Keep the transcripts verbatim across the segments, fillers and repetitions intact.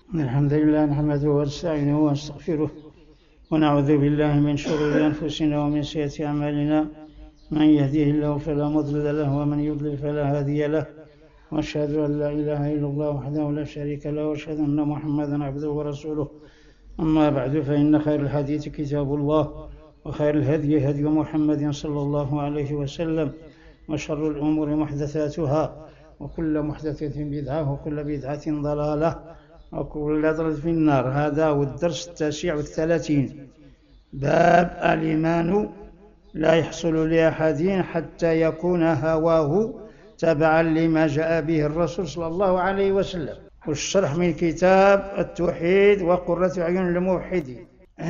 الحمد لله نحمده ونستعينه ونستغفره ونعوذ بالله من شرور أنفسنا ومن سيئات أعمالنا، من يهده الله فلا مضل له ومن يضلل فلا هادي له، وأشهد أن لا إله إلا الله وحده لا شريك له، وأشهد أن محمدا عبده ورسوله. أما بعد، فإن خير الحديث كتاب الله، وخير الهدي هدي محمد صلى الله عليه وسلم، وشر الأمور محدثاتها، وكل محدثة بدعة، وكل بدعة ضلالة، وكل ضلالة في النار. هذا هو الدرس التاسع والثلاثين، باب الإيمان لا يحصل لأحد حتى يكون هواه تبعا لما جاء به الرسول صلى الله عليه وسلم. والشرح من كتاب التوحيد وقرة أعين الموحدين.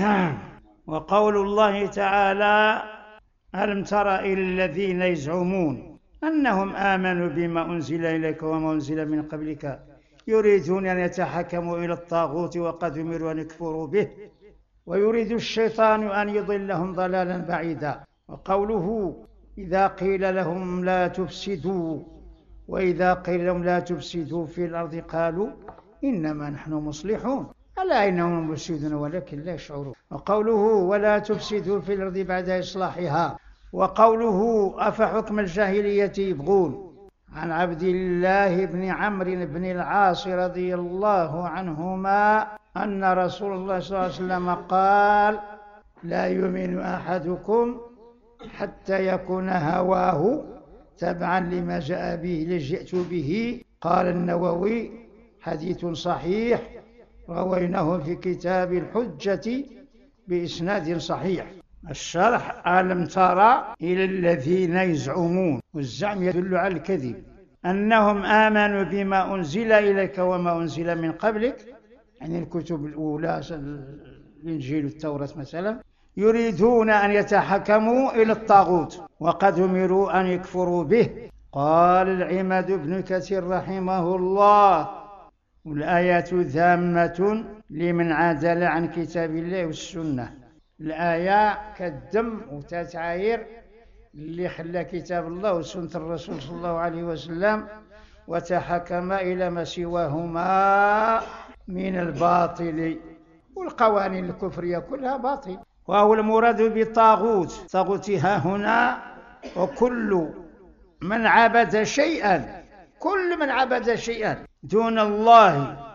وقول الله تعالى: ألم تر إلى الذين يزعمون أنهم آمنوا بما أنزل إليك وما أنزل من قبلك يريدون أن يتحكموا إلى الطاغوت وقد أمروا أن يكفروا به ويريد الشيطان أن يضلهم ضلالا بعيدا. وقوله: إذا قيل لهم لا تفسدوا وإذا قيل لهم لا تفسدوا في الأرض قالوا إنما نحن مصلحون ألا إنهم مفسدون ولكن لا يشعرون. وقوله: ولا تفسدوا في الأرض بعد إصلاحها. وقوله: أفحكم الجاهلية يبغون. عن عبد الله بن عمرو بن العاص رضي الله عنهما أن رسول الله صلى الله عليه وسلم قال: لا يؤمن أحدكم حتى يكون هواه تبعا لما جاء به لجئت به. قال النووي: حديث صحيح رويناه في كتاب الحجة بإسناد صحيح. الشرح: ألم ترى إلى الذين يزعمون، والزعم يدل على الكذب، أنهم آمنوا بما أنزل إليك وما أنزل من قبلك، يعني الكتب الأولى الإنجيل والتوراة مثلا، يريدون أن يتحكموا إلى الطاغوت وقد أمروا أن يكفروا به. قال العماد بن كثير رحمه الله: والآيات ذامة لمن عدل عن كتاب الله والسنة. الآية كالدم وتتعاير اللي خلى كتاب الله وسنة الرسول صلى الله عليه وسلم وتحكم إلى ما سواهما من الباطل، والقوانين الكفرية كلها باطل. وهو المراد بالطاغوت، طاغوت ها هنا وكل من عبد شيئا، كل من عبد شيئا دون الله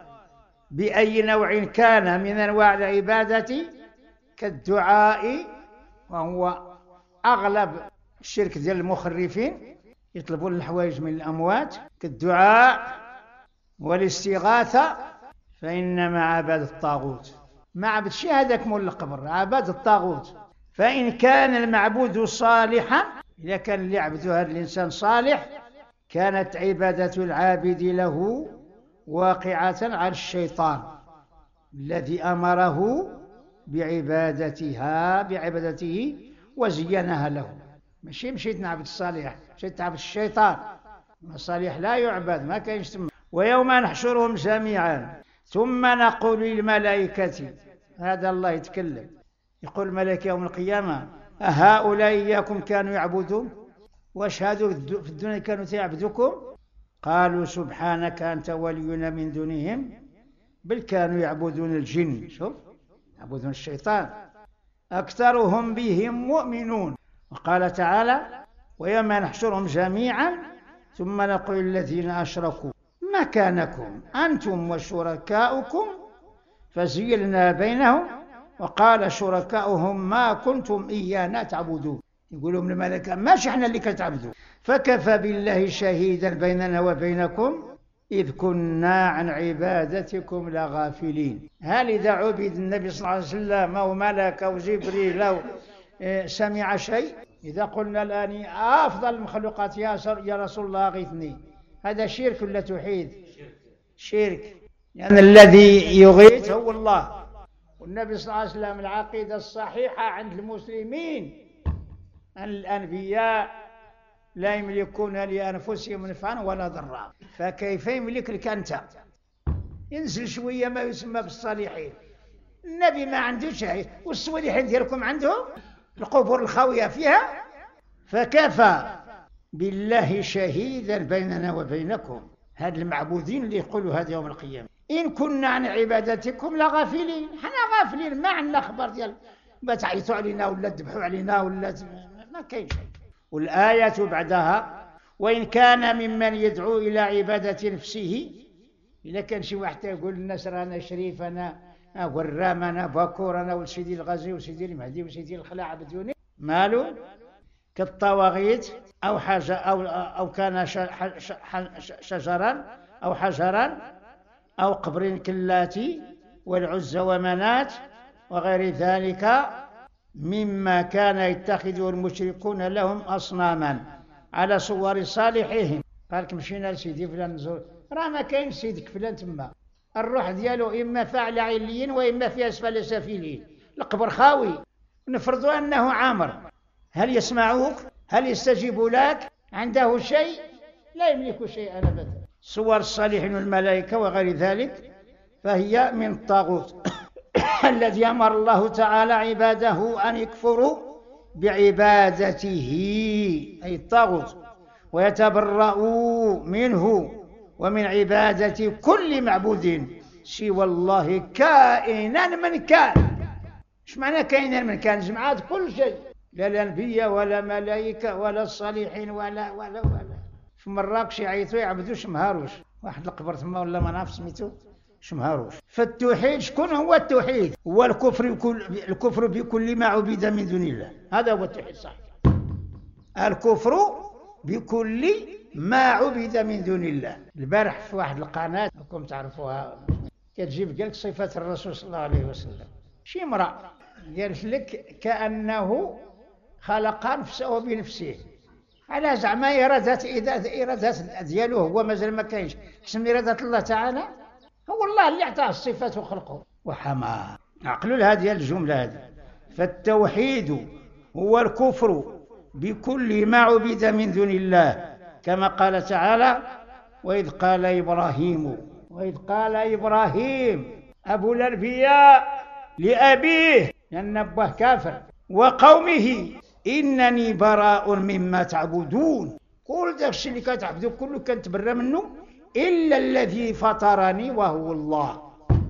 بأي نوع كان من أنواع العبادة، كالدعاء، وهو أغلب الشرك ديال المخرفين يطلبون الحوائج من الأموات، كالدعاء والاستغاثة، فإنما عباد الطاغوت. ما عبد شيء هذاك مول القبر، عباد الطاغوت. فإن كان المعبود صالحا، إذا كان اللي يعبده هذا الإنسان صالح، كانت عبادة العابد له واقعة على الشيطان الذي أمره بعبادتها بعبادته وزينها له. ماشي مشيت نعبد الصالح، مشيت نعبد الشيطان. الصالح لا يعبد، ما كاينش تما. ويوم نحشرهم جميعا ثم نقول للملائكة، هذا الله يتكلم، يقول الملائكة يوم القيامة: أهؤلاء إياكم كانوا يعبدون؟ واشهدوا في الدنيا كانوا يعبدوكم؟ قالوا سبحانك أنت ولينا من دونهم بل كانوا يعبدون الجن. شوف، يعبدون الشيطان، أكثرهم بهم مؤمنون. وقال تعالى: ويوم نحشرهم جميعا ثم نقول الذين أشركوا مكانكم أنتم وشركاؤكم فزيلنا بينهم وقال شركاؤهم ما كنتم إيانا تعبدون. يقولوا من الملائكة: ماشي احنا اللي كتعبدوا، فكفى بالله شهيدا بيننا وبينكم إذ كنا عن عبادتكم لغافلين. هل إذا عبد النبي صلى الله عليه وسلم أو ملك أو جبريل أو سمع شيء؟ إذا قلنا الآن أفضل المخلوقات يا رسول الله أغثني، هذا شرك ولا توحيد؟ شرك، لأن يعني الذي يغيث هو الله. والنبي صلى الله عليه وسلم العقيدة الصحيحة عند المسلمين أن الأنبياء لا يملكون لأنفسهم نفعا ولا ضرا، فكيف يملك لك أنت؟ ينزل شوية ما يسمى بالصالحين. النبي ما عنده شيء، والصالحين ديالكم عندهم القبور الخاوية فيها. فكفى بالله شهيدا بيننا وبينكم. هاد المعبودين اللي يقولوا هذا يوم القيامة إن كنا عن عبادتكم لغافلين. حنا غافلين، ما عندنا خبر ديال ما تعيطوا علينا ولا تذبحوا علينا ولا ما كاين شيء. والآية بعدها: وإن كان ممن يدعو إلى عبادة نفسه. إذا كان شي واحد يقول للناس رانا شريف، أنا ورام، أنا باكور، أنا ولد سيدي الغازي وسيدي المهدي وسيدي الخلاع عبدوني، مالو كالطواغيت أو حاجة أو أو كان شجرا أو حجرا أو قبر كاللاتي والعزى ومنات وغير ذلك مما كان يتخذه المشركون لهم أصناما على صور صالحهم. قالك مشينا لسيدي فلان نزور، راه ما كاين سيدك فلان تما، الروح ديالو إما في أعلى عليين وإما في أسفل سافلين، القبر خاوي. نفرضوا أنه عامر، هل يسمعوك؟ هل يستجيب لك؟ عنده شيء؟ لا يملك شيئا أبدا. صور الصالحين والملائكة وغير ذلك فهي من الطاغوت الذي أمر الله تعالى عباده أن يكفروا بعبادته، أي الطاغوت، ويتبرؤوا منه ومن عبادة كل معبود سوى الله كائنا من كان. ايش معنى كائنا من كان؟ جمعات كل شيء، لا الأنبياء ولا ملائكة ولا الصالحين ولا ولا ولا. في مراكش يعيطوا يعبدوا شمهاروش، واحد القبر ثما ولا ما نعرف سميتو شمهاروش. فالتوحيد شكون هو التوحيد؟ هو الكفر بكل الكفر بكل ما عبد من دون الله، هذا هو التوحيد صحيح. الكفر بكل ما عبد من دون الله. البارح في واحد القناة راكم تعرفوها كتجيب لك صفات الرسول صلى الله عليه وسلم، شي امرأة قالت لك كأنه خلق نفسه بنفسه، على زعما إرادة إرادة ديالو هو مازال ما كاينش، حسن إرادة الله تعالى هو الله اللي عطاه الصفات وخلقه وحماه. عقلوا لهذه الجملة هذه. فالتوحيد هو الكفر بكل ما عبد من دون الله، كما قال تعالى: وإذ قال إبراهيم وإذ قال إبراهيم أبو الأنبياء لأبيه، لأن أبوه كافر، وقومه إنني براء مما تعبدون. كل داك الشيء اللي كتعبدوا كله كنتبرى منه إلا الذي فطرني وهو الله،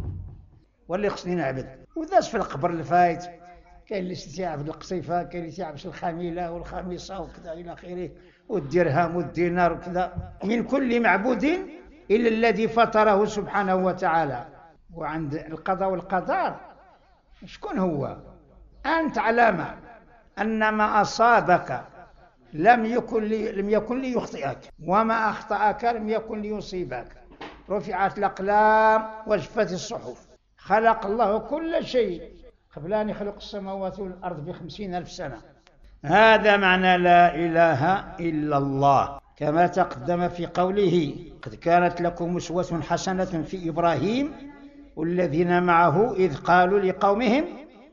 واللي خصني نعبد. وداس في القبر الفايت كاين اللي تيعبد القصيفة، كاين اللي تيعبد الخميلة والخميصة وكذا إلى آخره، والدرهم والدينار وكذا. من كل معبود إلا الذي فطره سبحانه وتعالى. وعند القضاء والقدر شكون هو؟ أن تعلم أن ما أصابك لم يكن لي لم يكن ليخطئك، وما أخطأك لم يكن ليصيبك. رفعت الأقلام وجفت الصحف. خلق الله كل شيء قبل أن يخلق السماوات والأرض بخمسين ألف سنة. هذا معنى لا إله إلا الله، كما تقدم في قوله: قد كانت لكم أسوة حسنة في إبراهيم والذين معه إذ قالوا لقومهم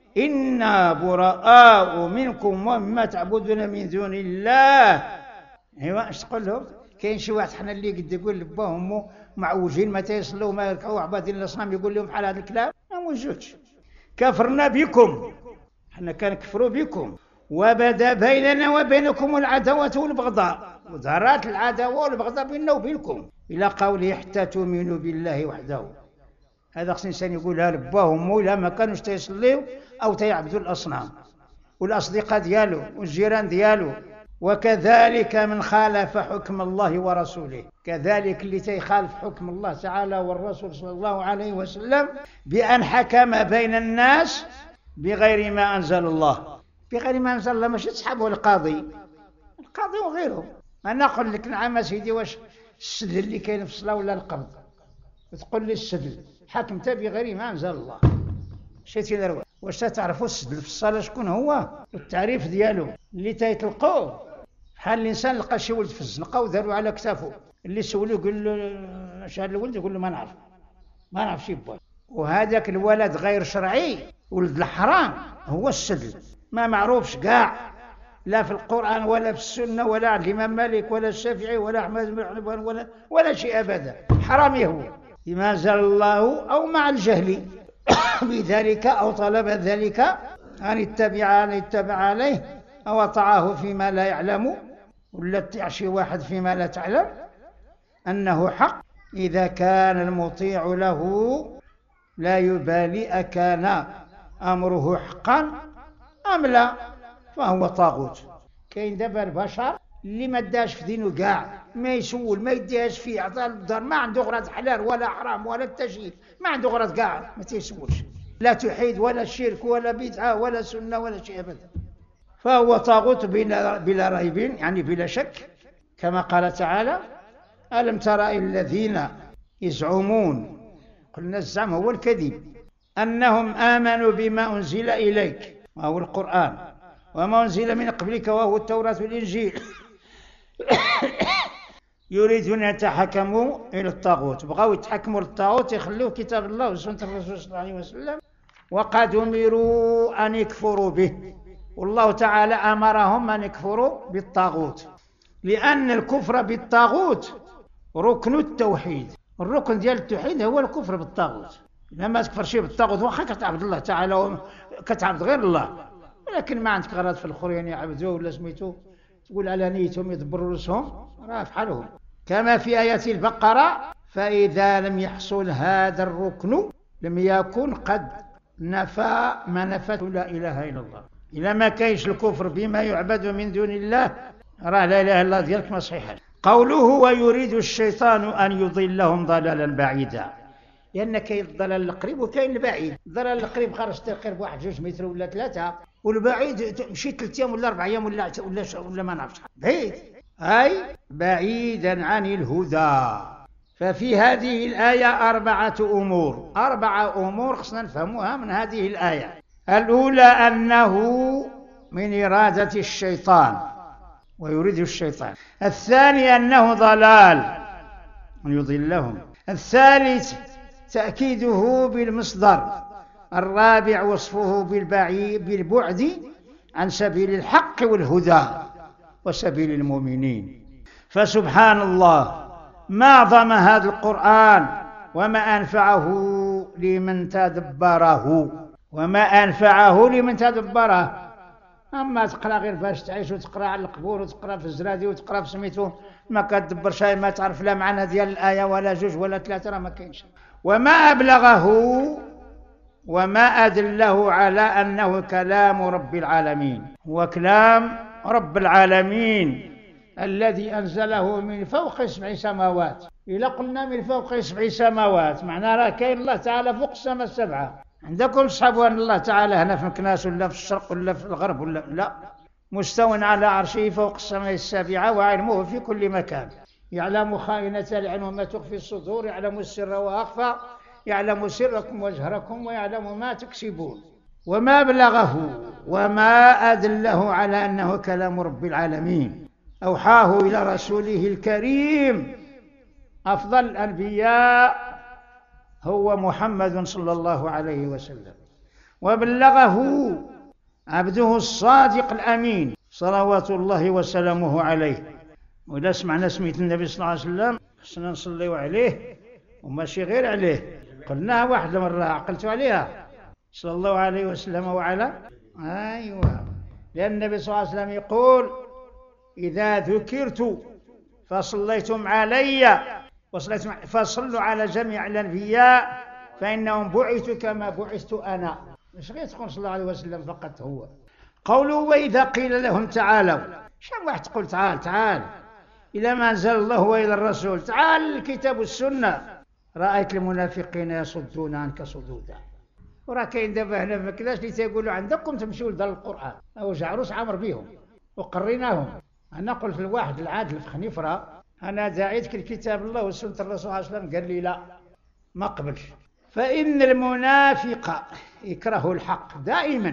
إنا براء منكم ومما تعبدون من دون الله. ايوا اش تقول لهم؟ كاين شي واحد حنا اللي قد يقول لباه وامه معوجين ما تيصلوا ما يركعوا عبادين الاصنام يقول لهم بحال هذا الكلام؟ ما موجودش. كفرنا بكم، حنا كنكفروا بكم، وبدا بيننا وبينكم العداوة والبغضاء، وظهرت العداوة والبغضاء بيننا وبينكم إلى قوله حتى تؤمنوا بالله وحده. هذا خص الإنسان يقولها لباه وامه إلا ما كانوش تيصليو أو تيعبدوا الأصنام، والأصدقاء ديالو والجيران ديالو. وكذلك من خالف حكم الله ورسوله، كذلك اللي تيخالف حكم الله تعالى والرسول صلى الله عليه وسلم بأن حكم بين الناس بغير ما أنزل الله. بغير ما أنزل الله ماشي تسحبه القاضي، القاضي وغيره. أنا أقول لك نعم سيدي، واش السدل اللي كاين في الصلاة ولا القبض؟ وتقول لي السدل حكمت بغير ما أنزل الله. شتي دروه، واش تعرفوا السدل في الصلاة شكون هو؟ والتعريف ديالو اللي تيطلقوه بحال الانسان لقى شي ولد في الزنقه وداروا على كتافه، اللي سولو يقول له اش هذا الولد؟ يقول له ما نعرف ما نعرف شي باه. وهذاك الولد غير شرعي ولد الحرام هو السدل، ما معروفش كاع لا في القرآن ولا في السنة ولا عند الإمام مالك ولا الشافعي ولا أحمد بن حنبل ولا ولا شيء أبدا. حرامي هو بما أنزل الله أو مع الجهل بذلك أو طلب ذلك أن يتبع أن يتبع عليه أو أطاعه فيما لا يعلم، ولا تطيع شي واحد فيما لا تعلم أنه حق إذا كان المطيع له لا يبالي أكان أمره حقا أم لا، فهو طاغوت. كاين دابا البشر اللي ما داش في دينه كاع، ما يسول ما يديهاش فيه، عطاه الدار، ما عنده غرض حلال ولا حرام ولا التشهيد، ما عنده غرض كاع، ما تيسولش لا توحيد ولا شرك ولا بدعة ولا سنة ولا شيء أبدا، فهو طاغوت بلا, بلا ريب، يعني بلا شك. كما قال تعالى: ألم تر إلى الذين يزعمون، قلنا الزعم هو الكذب، أنهم آمنوا بما أنزل إليك وهو القرآن وما أنزل من قبلك وهو التوراة والإنجيل يريدون أن يتحكموا إلى الطاغوت، بغاو يتحكموا للطاغوت، يخلوه كتاب الله وسنة الرسول صلى الله عليه وسلم، وقد أمروا أن يكفروا به، والله تعالى أمرهم أن يكفروا بالطاغوت، لأن الكفر بالطاغوت ركن التوحيد. الركن ديال التوحيد هو الكفر بالطاغوت. لما تكفر شيء بالطاغوت واخا كتعبد الله تعالى وكتعبد غير الله، ولكن ما عندك غرض في الاخرين يعبدوه ولا سميتو تقول على نيتهم يدبروا راسهم، راه في حالهم. كما في آية البقرة: فإذا لم يحصل هذا الركن لم يكن قد نفى ما نفته لا إله إلا الله. إذا ما كاينش الكفر بما يعبد من دون الله، راه لا إله إلا الله ديالك ما صحيحه. قوله: ويريد الشيطان أن يضلهم ضلالا بعيدا، لأن كاين الضلال القريب وكاين البعيد. الضلال القريب خرجت قرب واحد جوج متر ولا ثلاثة، والبعيد مشيت ثلاث أيام ولا أربع أيام ولا ولا ولا ما نعرفش، بعيد أي بعيدا عن الهدى. ففي هذه الآية أربعة أمور، أربعة أمور خصنا نفهموها من هذه الآية. الأولى أنه من إرادة الشيطان ويريد الشيطان. الثاني أنه ضلال أن يضلهم. الثالث تأكيده بالمصدر. الرابع وصفه بالبعيد بالبعد عن سبيل الحق والهدى وسبيل المؤمنين. فسبحان الله، ما أعظم هذا القرآن وما أنفعه لمن تدبره، وما أنفعه لمن تدبره. أما تقرأ غير باش تعيش وتقرأ على القبور وتقرأ في الزرادي وتقرأ في سميتو، ما كتدبر شيء، ما تعرف لا معنى ديال الآية ولا جوج ولا ثلاثة، راه ما كاينش. وما أبلغه وما أدله على أنه كلام رب العالمين، هو كلام رب العالمين الذي أنزله من فوق سبع سماوات. إذا قلنا من فوق سبع سماوات معناه راه كاين الله تعالى فوق السماء السبعة. عندكم صحابوا أن الله تعالى هنا في مكناس ولا في الشرق ولا في الغرب ولا لا، مستو على عرشه فوق السماء السابعة وعلمه في كل مكان، يعلم خائنة العين وما تخفي الصدور، يعلم السر وأخفى، يعلم سركم وجهركم ويعلم ما تكسبون. وما بلغه وما أدله على أنه كلام رب العالمين أوحاه إلى رسوله الكريم أفضل الأنبياء هو محمد صلى الله عليه وسلم، وبلغه عبده الصادق الأمين صلوات الله وسلامه عليه. وإذا سمعنا سميت النبي صلى الله عليه وسلم خصنا نصليوا عليه وماشي غير عليه. قلناها واحد المرة عقلتوا عليها، صلى الله عليه وسلم وعلى أيوة، لأن النبي صلى الله عليه وسلم يقول: إذا ذكرت فصليتم علي وصليتم فصلوا على جميع الأنبياء فإنهم بعثوا كما بعثت أنا. مش غير تقول صلى الله عليه وسلم فقط هو. قوله: وإذا قيل لهم تعالوا، شحال واحد تقول تعال تعال إلى ما أنزل الله وإلى الرسول، تعال الكتاب والسنة، رأيت المنافقين يصدون عنك صدودا. وراه كاين دابا هنا ما كذاش اللي تيقولوا عندكم تمشيوا لدار القرآن أو جعروس عامر بهم وقريناهم. أنا قلت لواحد العادل في خنيفرة: أنا داعيتك لكتاب الله وسنة الرسول صلى الله عليه وسلم. قال لي: لا ما قبلش، فإن المنافق يكره الحق دائما.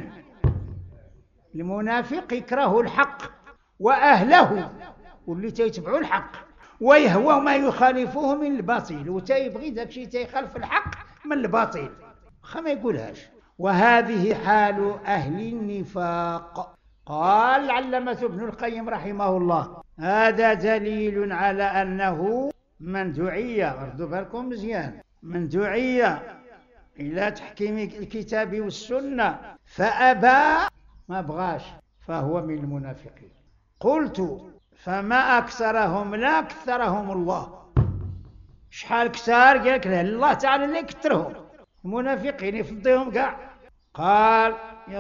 المنافق يكره الحق وأهله واللي تيتبعوا الحق، ويهوى ما يخالفوه من الباطل، وتيبغي داك الشيء تيخالف الحق من الباطل خا ما يقولهاش. وهذه حال أهل النفاق. قال العلامة ابن القيم رحمه الله: هذا دليل على أنه من دعي، ردوا بالكم مزيان، من دعي إلى تحكيم الكتاب والسنة فأبى ما بغاش فهو من المنافقين. قلت: فما أكثرهم؟ لا أكثرهم الله. شحال كثار؟ قال لك الله تعالى اللي يكثرهم، المنافقين يفضيهم كاع. قال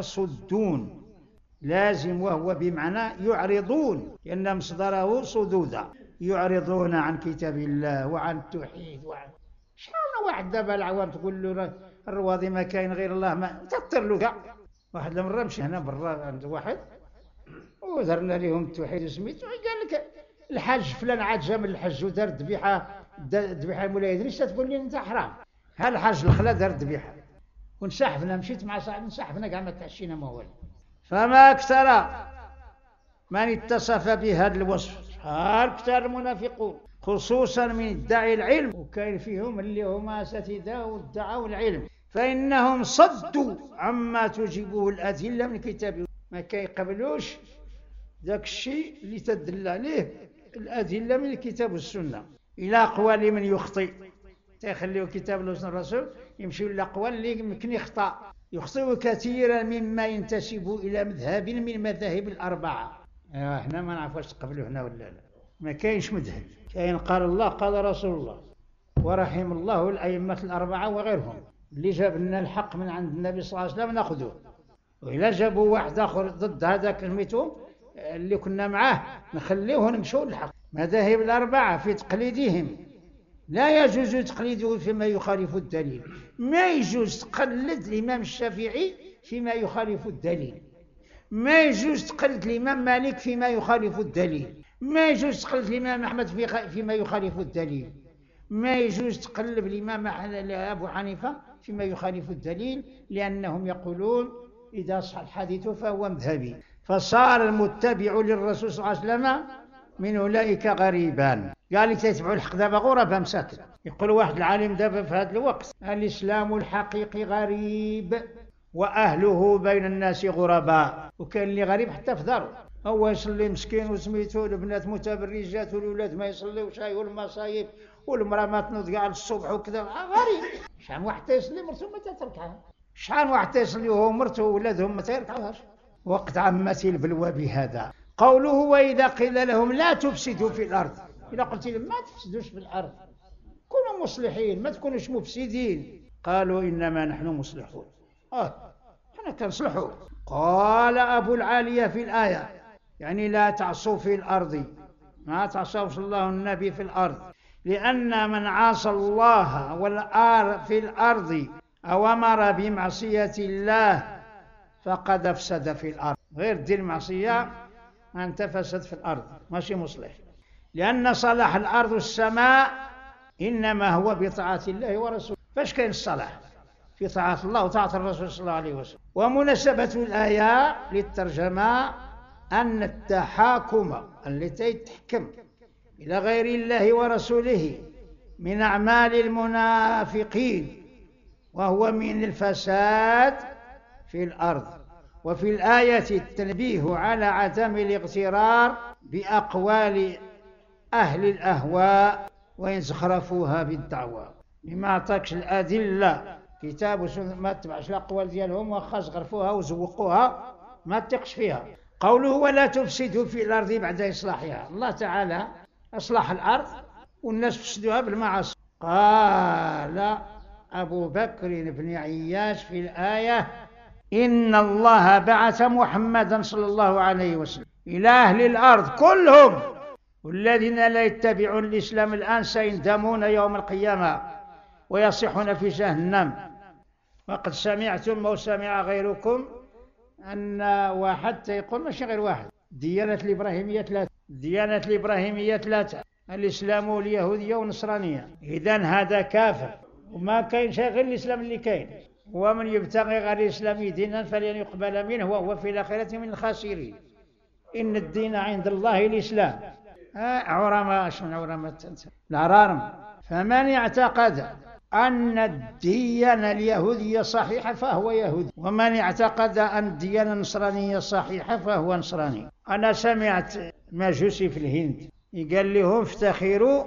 يصدون لازم، وهو بمعنى يعرضون، لأن مصدره صدودا، يعرضون عن كتاب الله وعن التوحيد وعن شحال واحد دابا العوام تقول له الرواضي ما كاين غير الله، ما تطر له كاع. واحد المره مشي هنا برا عند واحد ودرنا لهم التوحيد سميتو، قال لك الحاج فلان عاد جا من الحج ودار ذبيحه، ذبيحه مولاي ادريس، تقول لي انت حرام. ها الحاج الخلا دار ذبيحه ونسحفنا، مشيت مع صاحبي نسحفنا كاع ما تعشينا ما والو. فما اكثر من اتصف بهذا الوصف، شحال كثر المنافقون خصوصا من ادعي العلم، وكاين فيهم اللي هما اساتذه وادعوا العلم، فانهم صدوا عما تجيبه الادله من كتاب، ما كيقبلوش ذاك الشيء اللي تدل عليه الادله من الكتاب والسنه، الى اقوال من يخطئ، تيخليو كتاب الله الرسول يمشيو للاقوال اللي يمكن يخطا، يخطئ كثيرا مما ينتسب الى مذهب من المذاهب الاربعه. ايوا احنا ما نعرفوش تقبلوا هنا ولا لا، ما كاينش مذهب، كاين قال الله قال رسول الله، ورحم الله الائمه الاربعه وغيرهم اللي جاب لنا الحق من عند النبي صلى الله عليه وسلم ناخذوه، وإلا جابوا واحد اخر ضد هذاك سميتو اللي كنا معاه نخليوه نمشوا للحق. مذاهب الاربعه في تقليدهم لا يجوز تقليده فيما يخالف الدليل، ما يجوز تقلد الامام الشافعي فيما يخالف الدليل، ما يجوز تقلد الامام مالك فيما يخالف الدليل، ما يجوز تقلد الامام احمد فيما يخالف الدليل، ما يجوز تقلب الامام ابو حنيفه فيما يخالف الدليل، لانهم يقولون اذا صح الحديث فهو مذهبي. فصار المتبع للرسول صلى الله عليه وسلم من اولئك غريبان. قال لك تتبعوا الحق دابا غرباء مساكن. يقول واحد العالم دابا في هذا الوقت الاسلام الحقيقي غريب واهله بين الناس غرباء، وكاين اللي غريب حتى في داره، هو يصلي مسكين وسميتو البنات متبرجات والولاد ما يصليوش، هاي والمصايب والمراه ما تنوض كاع الصبح وكذا، غريب. شحال واحد يصلي مرته ما تتركها، شحال واحد يصلي وهو مرته وولادهم ما تيركعوهاش. وقد عمت البلوى بهذا. قوله واذا قيل لهم لا تفسدوا في الارض، اذا قلت لهم ما تفسدوش في الارض، كونوا مصلحين ما تكونوش مفسدين، قالوا انما نحن مصلحون، اه احنا كنصلحوا. قال ابو العالية في الايه يعني لا تعصوا في الارض، ما تعصوش الله النبي في الارض، لان من عاصى الله والآر في الارض او امر بمعصيه الله فقد افسد في الارض، غير دير المعصيه انت فسد في الارض ماشي مصلح، لان صلاح الارض والسماء انما هو بطاعه الله ورسوله. فاش كاين الصلاح؟ في طاعه الله وطاعه الرسول صلى الله عليه وسلم. ومناسبه الايه للترجمه ان التحاكم التي تحكم الى غير الله ورسوله من اعمال المنافقين، وهو من الفساد في الارض. وفي الآية التنبيه على عدم الاغترار بأقوال أهل الأهواء وإن زخرفوها بالدعوة، بما عطاكش الأدلة كتاب وسنة ما تتبعش الأقوال ديالهم، واخا زخرفوها وزوقوها ما تثقش فيها. قوله ولا تفسدوا في الأرض بعد إصلاحها، الله تعالى أصلح الأرض والناس فسدوها بالمعاصي. قال أبو بكر بن عياش في الآية إن الله بعث محمدا صلى الله عليه وسلم إلى أهل الأرض كلهم، والذين لا يتبعون الإسلام الآن سيندمون يوم القيامة ويصيحون في جهنم. وقد سمعتم أو سمع غيركم أن واحد يقول ماشي غير واحد، ديانة الإبراهيمية ثلاثة، ديانة الإبراهيمية ثلاثة، الإسلام واليهودية والنصرانية. إذن هذا كافر وما كاين شيء غير الإسلام اللي كاين. ومن يبتغي غير الإسلام دينا فلن يقبل منه وهو في الآخرة من الخاسرين. إن الدين عند الله الإسلام. عرماء شنو عرماء العرارم. فمن اعتقد أن الديانة اليهودية صحيحة فهو يهودي، ومن اعتقد أن الديانة النصرانية صحيحة فهو نصراني. أنا سمعت مجوسي في الهند قال لهم افتخروا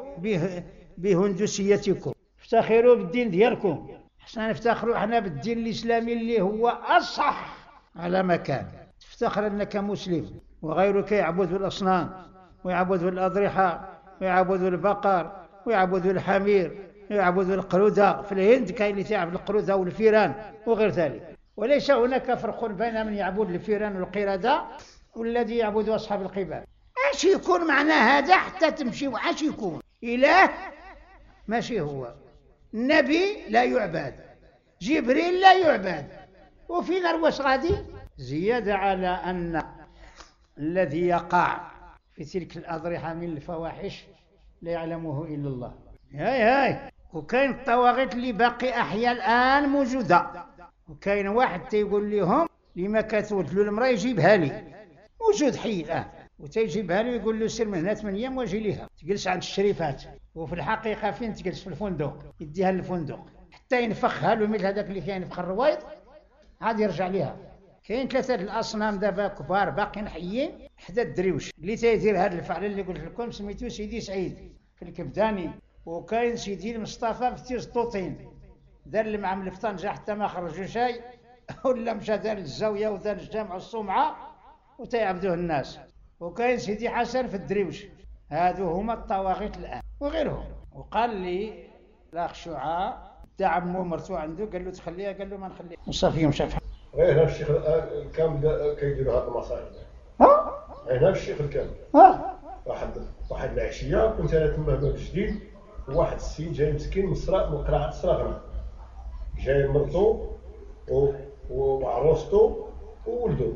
بهندوسيتكم، افتخروا بالدين ديالكم، حنا نفتخروا احنا بالدين الإسلامي اللي هو أصح على مكان. تفتخر أنك مسلم وغيرك يعبد الأصنام ويعبد الأضرحة ويعبد البقر ويعبدوا الحمير، يعبدوا القردة. في الهند كاين اللي تعبد القردة والفيران وغير ذلك. وليس هناك فرق بين من يعبد الفيران والقردة والذي يعبد أصحاب القباب. اش يكون معنى هذا حتى تمشي؟ واش يكون إله؟ ماشي هو. النبي لا يعبد، جبريل لا يعبد، وفي نروش غادي. زيادة على أن الذي يقع في تلك الأضرحة من الفواحش لا يعلمه إلا الله. هاي هاي. وكاين الطواغيت اللي باقي أحياء الآن موجودة، وكاين واحد تيقول لهم لما كتولد المرأة يجيبها لي، موجود حي الآن، وتيجيبها له يقول له سير من هنا ثمان أيام واجي ليها، تجلس عند الشريفات. وفي الحقيقة فين تجلس؟ في الفندق، يديها للفندق حتى ينفخها له مثل هذاك اللي كاين في الرويض، عاد يرجع ليها. كاين ثلاثة الأصنام دابا كبار باقيين حيين حدا الدريوش اللي تيدير هذا الفعل اللي قلت لكم، سميتو سيدي سعيد في الكبداني. وكاين سيدي المصطفى في تيزطوطين، دار اللي مع ملف طنجة حتى ما خرجوا شيء، ولا مشى دار الزاوية ودار الجامع الصومعة وتيعبدوه الناس. وكاين سيدي حسن في الدريوش. هادو هما الطواغيت الآن وغيرهم. وقال لي الأخ شعاع تاع عمو مرتو عنده، قال له تخليها، قال له ما نخليها، وصافي مشى بحال. غير هذا الشيخ الكامل كيديروا هاد المصايب. ها؟ غير هذا الشيخ الكامل. ها؟ واحد واحد العشيه كنت انا تما باب جديد، وواحد السيد جاي مسكين من الصرا من قراعه الصراغنه، جاي مرتو وعروسته وولدو.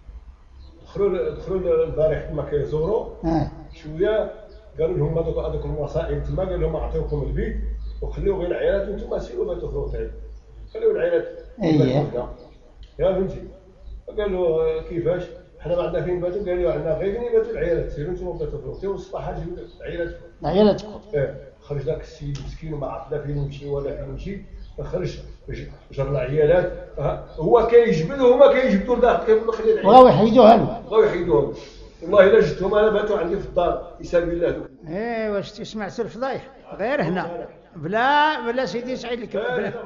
دخلوا دخلوا البارح تما كيزوروا شويه، قالوا لهم هذوك هذوك المصائب تما، قال لهم اعطيوكم البيت وخليو غير العيالات وانتم سيروا باتوا في الوطن، خليو العيالات. اييه يا فهمتي. قال له كيفاش؟ حنا ما عندنا فين باتوا، قال له عندنا غير فين باتوا العيالات، سيروا انتم باتوا في الوطن والصباح جيبوا العيالات. عيالاتكم. اه خرج ذاك السيد مسكين وما عرف لا فين يمشي ولا فين يمشي، خرج جر العيالات. هو كيجبدوا هما كيجبدوا لداخل، كيقول له خلي العيالات بغاو يحيدوها له، بغاو يحيدوها. والله الا جبتهم انا باتوا عندي في الدار يسال بالله دوك. ايه واش سمعتوا الفضايح؟ غير هنا بلا بلا سيدي سعيد الكب...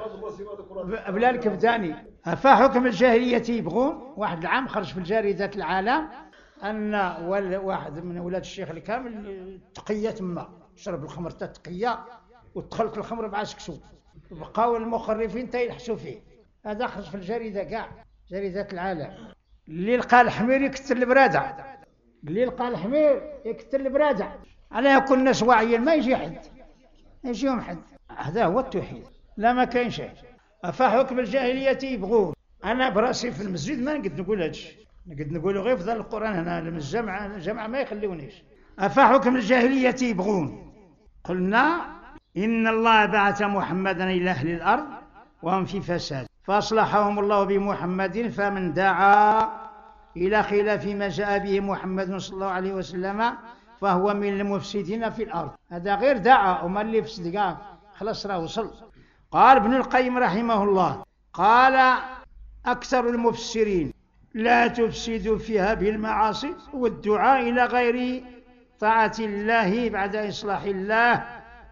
بلا, بلا الكبداني. فحكم الجاهلية يبغون. واحد العام خرج في الجريدة العالم أن واحد من أولاد الشيخ الكامل تقية تما، شرب الخمر تا تقية ودخلت الخمر مع سكسو، بقاو المخرفين تيلحسوا فيه. هذا خرج في الجريدة كاع، جريدة العالم. اللي لقى الحمير يكتر البرادة، اللي لقى الحمير يكتر البرادة. على كل الناس واعيين، ما يجي حد، ما يجيهم حد. هذا هو التوحيد، لا ما كاين شيء. فحكم الجاهلية يبغون. أنا براسي في المسجد ما نقد نقول هادشي، نقد نقوله غير في ظل القرآن هنا الجامعة الجامعة ما يخلونيش. أفحكم الجاهلية يبغون. قلنا إن الله بعث محمدا إلى أهل الأرض وهم في فساد فأصلحهم الله بمحمد، فمن دعا إلى خلاف ما جاء به محمد صلى الله عليه وسلم فهو من المفسدين في الأرض. هذا غير دعا وما اللي يفسد كاع خلاص راه وصل. قال ابن القيم رحمه الله، قال أكثر المفسرين لا تفسدوا فيها بالمعاصي والدعاء إلى غير طاعة الله بعد إصلاح الله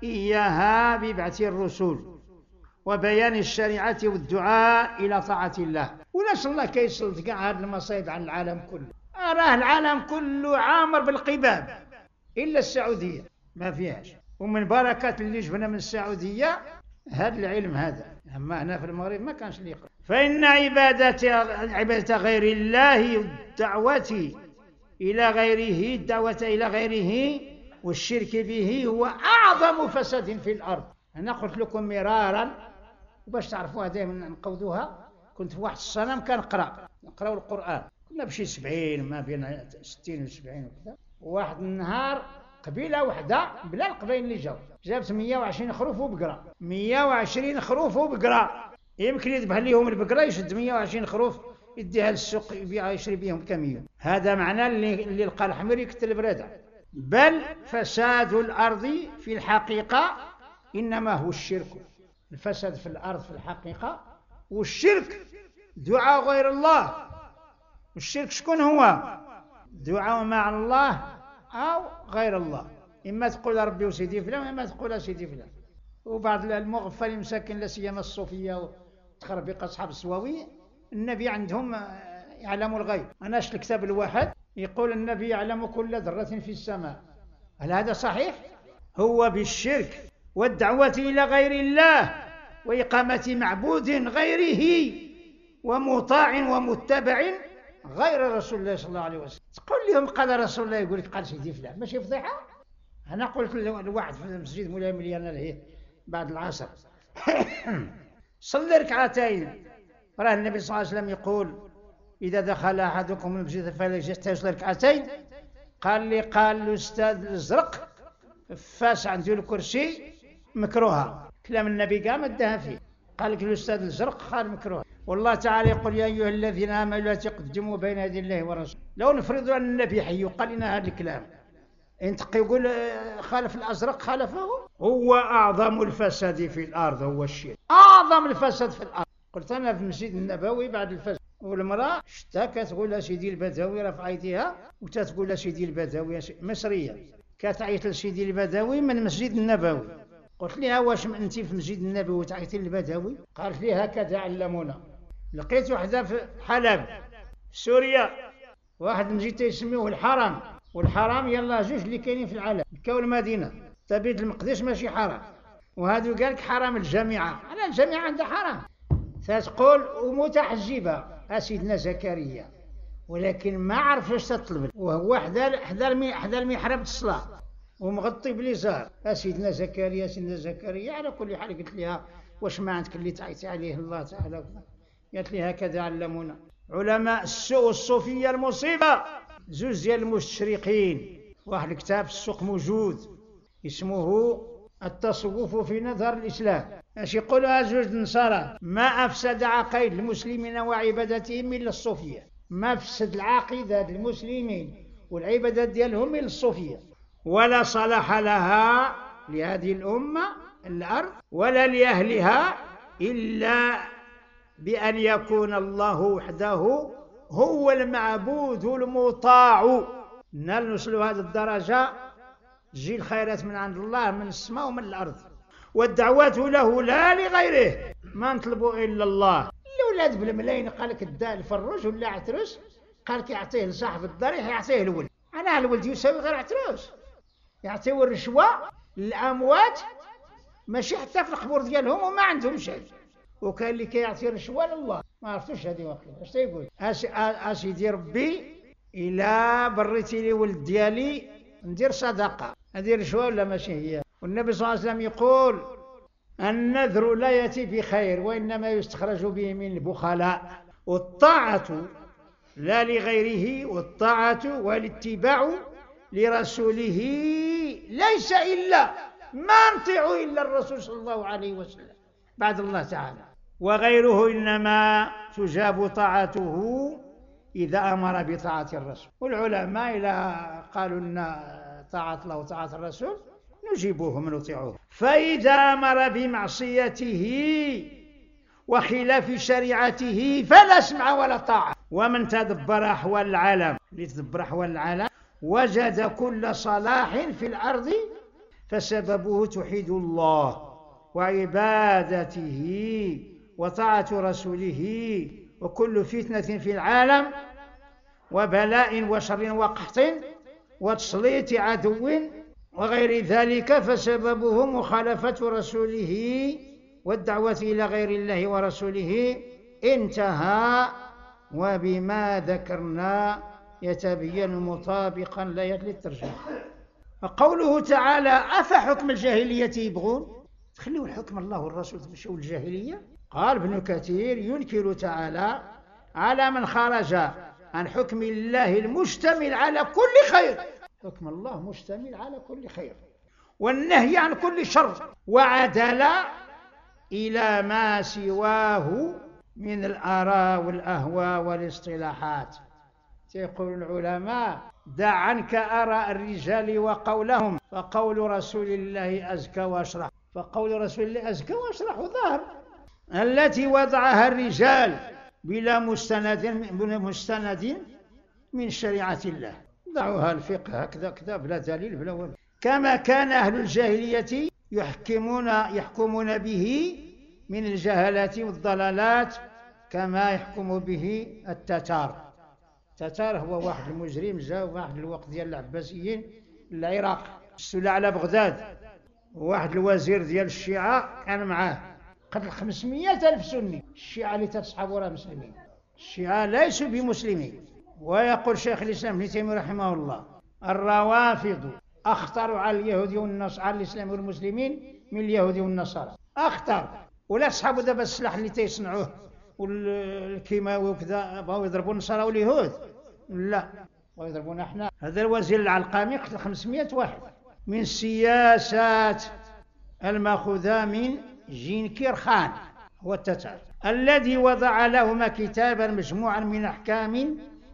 إياها ببعث الرسل وبيان الشريعة والدعاء إلى طاعة الله. ولاش الله كيسلط كاع هذه المصايب عن العالم كله؟ أراه العالم كله عامر بالقباب إلا السعودية ما فيهاش. ومن بركات اللي جبنا من السعودية هذا العلم هذا، أما هنا في المغرب ما كانش اللي يقرأ. فإن عبادة عبادة غير الله الدعوة إلى غيره الدعوة إلى غيره والشرك به هو أعظم فساد في الأرض. أنا قلت لكم مرارا وباش تعرفوها دائما نقودوها. كنت في واحد الصنم كنقرأ نقرأ القرآن، كنا بشي سبعين ما بين ستين وسبعين وكذا. وواحد النهار قبيلة وحدة بلا القبائل اللي جاو جابت مية وعشرين خروف وبقرة، مية وعشرين خروف وبقرة. يمكن يذبح ليهم البقرة يشد مية وعشرين خروف يديها للسوق يبيع يشري بيهم كمية. هذا معناه اللي, اللي لقى الحمير يقتل البرادة. بل فساد الأرض في الحقيقة إنما هو الشرك. الفساد في الأرض في الحقيقة والشرك دعاء غير الله. والشرك شكون هو؟ دعاء مع الله أو غير الله. إما تقول ربي وسيدي فلان وإما تقول سيدي فلان. وبعض المغفلين مساكن لا سيما الصوفية وتخربيق أصحاب السواوي النبي عندهم يعلم الغيب. أنا شفت الكتاب الواحد يقول النبي يعلم كل ذرة في السماء. هل هذا صحيح؟ هو بالشرك والدعوة إلى غير الله وإقامة معبود غيره ومطاع ومتبع غير رسول الله صلى الله عليه وسلم. تقول لهم قال رسول الله، يقول لك قال سيدي فلان، ماشي فضيحة؟ أنا قلت لواحد في المسجد مولاي مليان له بعد العصر صلي ركعتين، راه النبي صلى الله عليه وسلم يقول إذا دخل أحدكم المسجد فليصلي ركعتين. قال لي قال الأستاذ الزرق فاس عنده الكرسي مكروهة، كلام النبي قام ادها فيه. قال لك الأستاذ الزرق قال مكروه، والله تعالى يقول يا أيها الذين آمنوا لا تقدموا بين يدي الله ورسوله. لو نفرض أن النبي حي وقال لنا هذا الكلام، انت يقول خالف الأزرق خالفه. هو أعظم الفساد في الأرض، هو الشرك أعظم الفساد في الأرض. قلت أنا في المسجد النبوي بعد الفجر، والمرأة اشتكت تقول لها سيدي البدوي رفع يديها، وتتقول لها سيدي البدوي مصرية كتعيط لسيدي البدوي من المسجد النبوي. قلت لها واش انت في المسجد النبوي وتعيطي للبدوي؟ قالت لي هكذا علمونا. لقيت وحده في حلب في سوريا، واحد المسجد يسميوه الحرم، والحرام يلا جوج اللي كاينين في العالم، مكة والمدينة. بيت المقدس ماشي حرام، وهذا قال لك حرام الجامعة، على الجامعة عندها حرام. فتقول ومتحجبة سيدنا زكريا، ولكن ما عرف اش تطلب، وهو حدا حدا حدا المحراب الصلاة ومغطي بليزار. سيدنا زكريا سيدنا زكريا. على كل حال قلت لها واش ما عندك اللي تعيطي عليه الله تعالى؟ قالت لي هكذا علمونا علماء السوء والصوفية المصيبة. زوج ديال المستشرقين واحد الكتاب في السوق موجود اسمه التصوف في نظر الإسلام. اش يقولها زوج النصارى؟ ما أفسد عقائد المسلمين وعبادتهم إلا الصوفية. ما أفسد العقيدة المسلمين والعبادات ديالهم إلا الصوفية، ولا صلاح لها لهذه الأمة الأرض ولا لأهلها إلا بأن يكون الله وحده هو المعبود المطاع. نال نوصلوا هذه الدرجة تجي الخيرات من عند الله من السماء ومن الأرض، والدعوة له لا لغيره، ما نطلبوا إلا الله. الأولاد بالملايين قال لك الداء الفروج ولا عتروس، قال لك يعطيه لصاحب الضريح يعطيه الولد. أنا الولد يساوي غير عتروس، يعطيو الرشوة للأموات ماشي حتى في القبور ديالهم وما عندهم شيء. وكان اللي كيعطي رشوة لله ما عرفتوش هذه واقيلا اش تيقول. اسيدي ربي إلا بريتي لي ولد ديالي ندير صدقة، هذه رشوة ولا ماشي هي؟ والنبي صلى الله عليه وسلم يقول النذر لا يأتي بخير وإنما يستخرج به من البخلاء. والطاعة لا لغيره، والطاعة والاتباع لرسوله ليس إلا ما نطيع إلا الرسول صلى الله عليه وسلم بعد الله تعالى، وغيره إنما تجاب طاعته إذا أمر بطاعة الرسول. والعلماء إذا قالوا لنا طاعة الله وطاعة الرسول نجيبوهم ونطيعوه. فإذا أمر بمعصيته وخلاف شريعته فلا سمع ولا طاعة. ومن تدبر أحوال العالم، لتدبر أحوال العالم وجد كل صلاح في الأرض فسببه توحيد الله وعبادته وطاعة رسوله، وكل فتنة في العالم وبلاء وشر وقحط وتسليط عدو وغير ذلك فسببه مخالفة رسوله والدعوة إلى غير الله ورسوله. انتهى. وبما ذكرنا يتبين مطابقا لآيات للترجمة. قوله تعالى أفحكم الجاهلية يبغون، تخلوا الحكم الله والرسول تمشوا الجاهلية. قال ابن كثير ينكر تعالى على من خرج عن حكم الله المشتمل على كل خير. حكم الله مشتمل على كل خير والنهي عن كل شر، وعدل إلى ما سواه من الآراء والأهواء والاصطلاحات. يقول العلماء دع عنك آراء الرجال وقولهم، فقول رسول الله أزكى وأشرح. فقول رسول الله أزكى وأشرح وظهر التي وضعها الرجال بلا مستند مستند من شريعة الله. دعوها الفقه هكذا كذا بلا دليل بلا ولا. كما كان أهل الجاهلية يحكمون يحكمون به من الجهالات والضلالات كما يحكم به التتار. التتار هو واحد المجرم جاء واحد الوقت ديال العباسيين العراق، استولى على بغداد، وواحد الوزير ديال الشيعة كان معاه، قتل خمسمائة ألف سني. الشيعة اللي تصحبوا راه مسلمين، الشيعة ليسوا بمسلمين. ويقول شيخ الإسلام ابن تيمية رحمه الله: الروافض أخطر على اليهود والنصارى، على الإسلام والمسلمين، من اليهود والنصارى، أخطر. ولا تصحبوا دابا السلاح اللي تيصنعوه والكيماوي وكذا، بغاو يضربوا النصارى واليهود، لا، بغاو يضربونا احنا. هذا الوزير العلقامي قتل خمسمائة واحد من السياسات المأخوذة من جنكيز خان هو التتار، الذي وضع لهما كتابا مجموعا من أحكام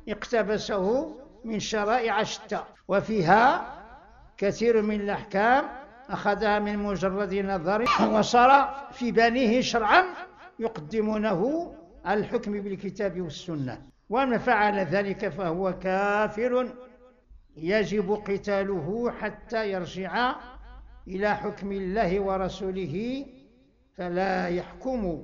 اقتبسه من شرائع شتى، وفيها كثير من الأحكام أخذها من مجرد نظر، وصار في بنيه شرعا يقدمونه على الحكم بالكتاب والسنة. ومن فعل ذلك فهو كافر يجب قتاله حتى يرجع إلى حكم الله ورسوله، فلا يحكم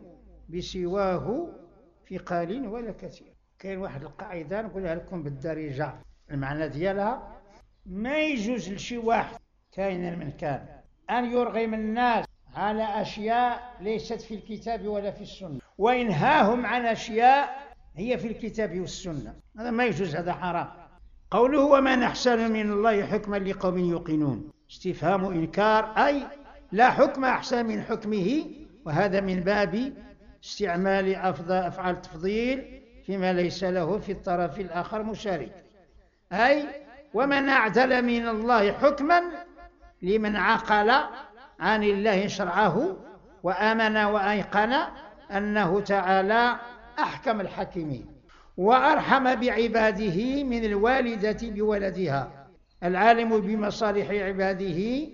بسواه في قليل ولا كثير. كاين واحد القاعدة نقولها لكم بالدارجة، المعنى ديالها: ما يجوز لشي واحد كاين من كان أن يرغم الناس على أشياء ليست في الكتاب ولا في السنة، وينهاهم عن أشياء هي في الكتاب والسنة. هذا ما يجوز، هذا حرام. قوله: ومن أحسن من الله حكما لقوم يوقنون، استفهام إنكار، أي لا حكم أحسن من حكمه، وهذا من باب استعمال أفعال التفضيل فيما ليس له في الطرف الآخر مشارك. أي ومن أعدل من الله حكما لمن عقل عن الله شرعه وآمن وأيقن أنه تعالى أحكم الحاكمين، وأرحم بعباده من الوالدة بولدها، العالم بمصالح عباده،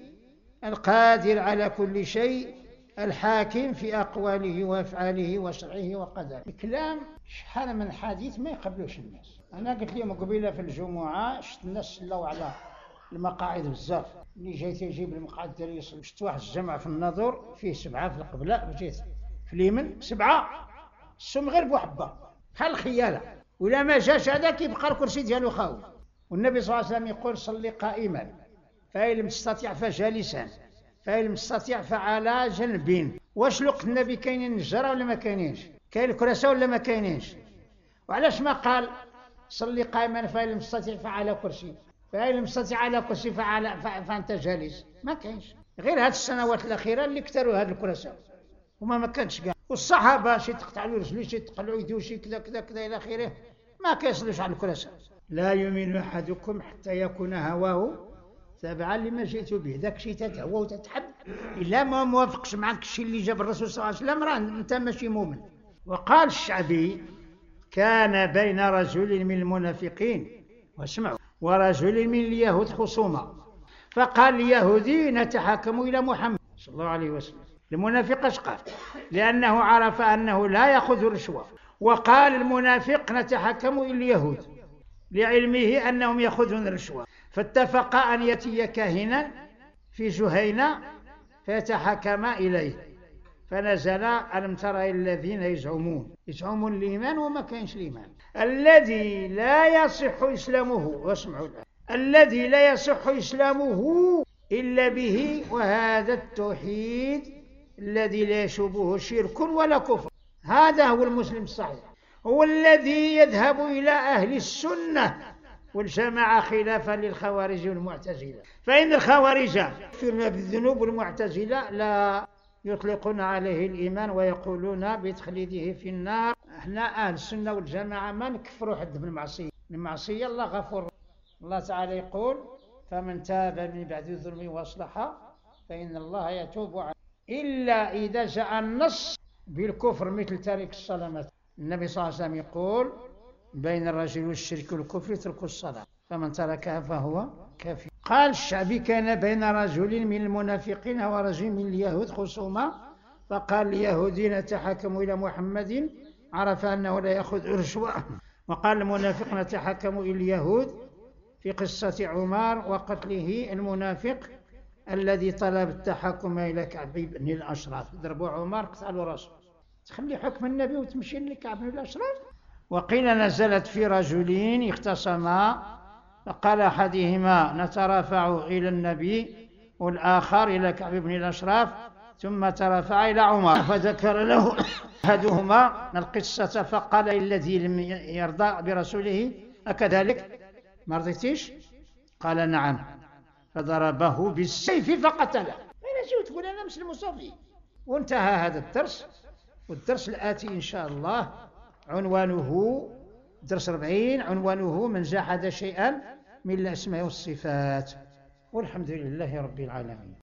القادر على كل شيء، الحاكم في أقواله وأفعاله وشرعه وقدره. الكلام شحال من حديث ما يقبلوش الناس. أنا قلت لهم قبيلة في الجمعة، شفت الناس سلاو على المقاعد بزاف، اللي جاي تيجيب المقعد ديالي يصل. شفت واحد الجمع في النظر فيه سبعة في القبلة، وجيت في اليمن سبعة، السم غير بوحبة بحال الخيالة، ولا ما جاش هذاك يبقى الكرسي ديالو خاوي. والنبي صلى الله عليه وسلم يقول: صلي قائما، فإن لم تستطع فجالسا، فإن لم تستطع فعلى جنب. واش لقت النبي كاينين النجارة ولا ما كاينينش؟ كاين الكراسة ولا ما كاينينش؟ وعلاش ما قال صلي قائما فإن لم تستطع فعلى كرسي، فإن لم تستطع على كرسي فعلى فأنت جالس؟ ما كاينش. غير هاد السنوات الأخيرة اللي كثروا هاد الكراسة، وما ما كانش كاع. والصحابة شي تقطع له رجلو، شي تقلعو يدو، شي كذا كذا كذا إلى آخره، ما كيصلوش على الكراسة. لا يؤمن أحدكم حتى يكون هواه تابعا لما جئت به. داك شي تتهوى وتتحب إلا ما موافقش معك الشيء اللي جاب الرسول صلى الله عليه وسلم، راه أنت ماشي مؤمن. وقال الشعبي: كان بين رجل من المنافقين، واسمعوا، ورجل من اليهود خصومة، فقال اليهودي: نتحاكم إلى محمد صلى الله عليه وسلم. المنافق اش قال؟ لأنه عرف أنه لا يأخذ الرشوة. وقال المنافق: نتحاكم إلى اليهود، لعلمه أنهم يأخذون الرشوة. فاتفقا أن يأتي كاهنا في جهينة فيتحاكم إليه، فنزل: ألم ترى الذين يزعمون يزعمون الإيمان وما كانش الإيمان، الذي لا يصح إسلامه، واسمعوا الآن، الذي لا يصح إسلامه إلا به، وهذا التوحيد الذي لا يشوبه شرك ولا كفر. هذا هو المسلم الصحيح، هو الذي يذهب إلى أهل السنة والجماعة، خلافا للخوارج والمعتزلة. فإن الخوارج يكفرون بالذنوب، والمعتزلة لا يطلقون عليه الإيمان ويقولون بتخليده في النار. احنا أهل السنة والجماعة ما نكفروا حد بالمعصية، المعصية الله غفور. الله تعالى يقول: فمن تاب من بعد الظلم وأصلح فإن الله يتوب عنه، إلا إذا جاء النص بالكفر مثل تارك الصلاة. النبي صلى الله عليه وسلم يقول: بين الرجل والشرك والكفر ترك الصلاة، فمن تركها فهو كافر. قال الشعبي: كان بين رجل من المنافقين ورجل من اليهود خصومة، فقال اليهودي: نتحاكم إلى محمد، عرف أنه لا يأخذ رشوة. وقال المنافق: نتحاكم إلى اليهود، في قصة عمر وقتله المنافق الذي طلب التحاكم إلى كعب بن الأشرف. ضربوا عمر قتلوا راسه، تخلي حكم النبي وتمشي لكعب بن الأشرف. وقيل نزلت في رجلين اختصما فقال أحدهما نترافع إلى النبي والآخر إلى كعب بن الأشراف، ثم ترافع إلى عمر فذكر له أحدهما القصة فقال الذي لم يرضى برسوله أكذلك ما رضيتيش؟ قال نعم، فضربه بالسيف فقتله. أين شو تقول أنا مسلم وصافي؟ وانتهى هذا الدرس. والدرس الآتي إن شاء الله عنوانه درس أربعين، عنوانه من جحد شيئا من الأسماء والصفات. والحمد لله رب العالمين.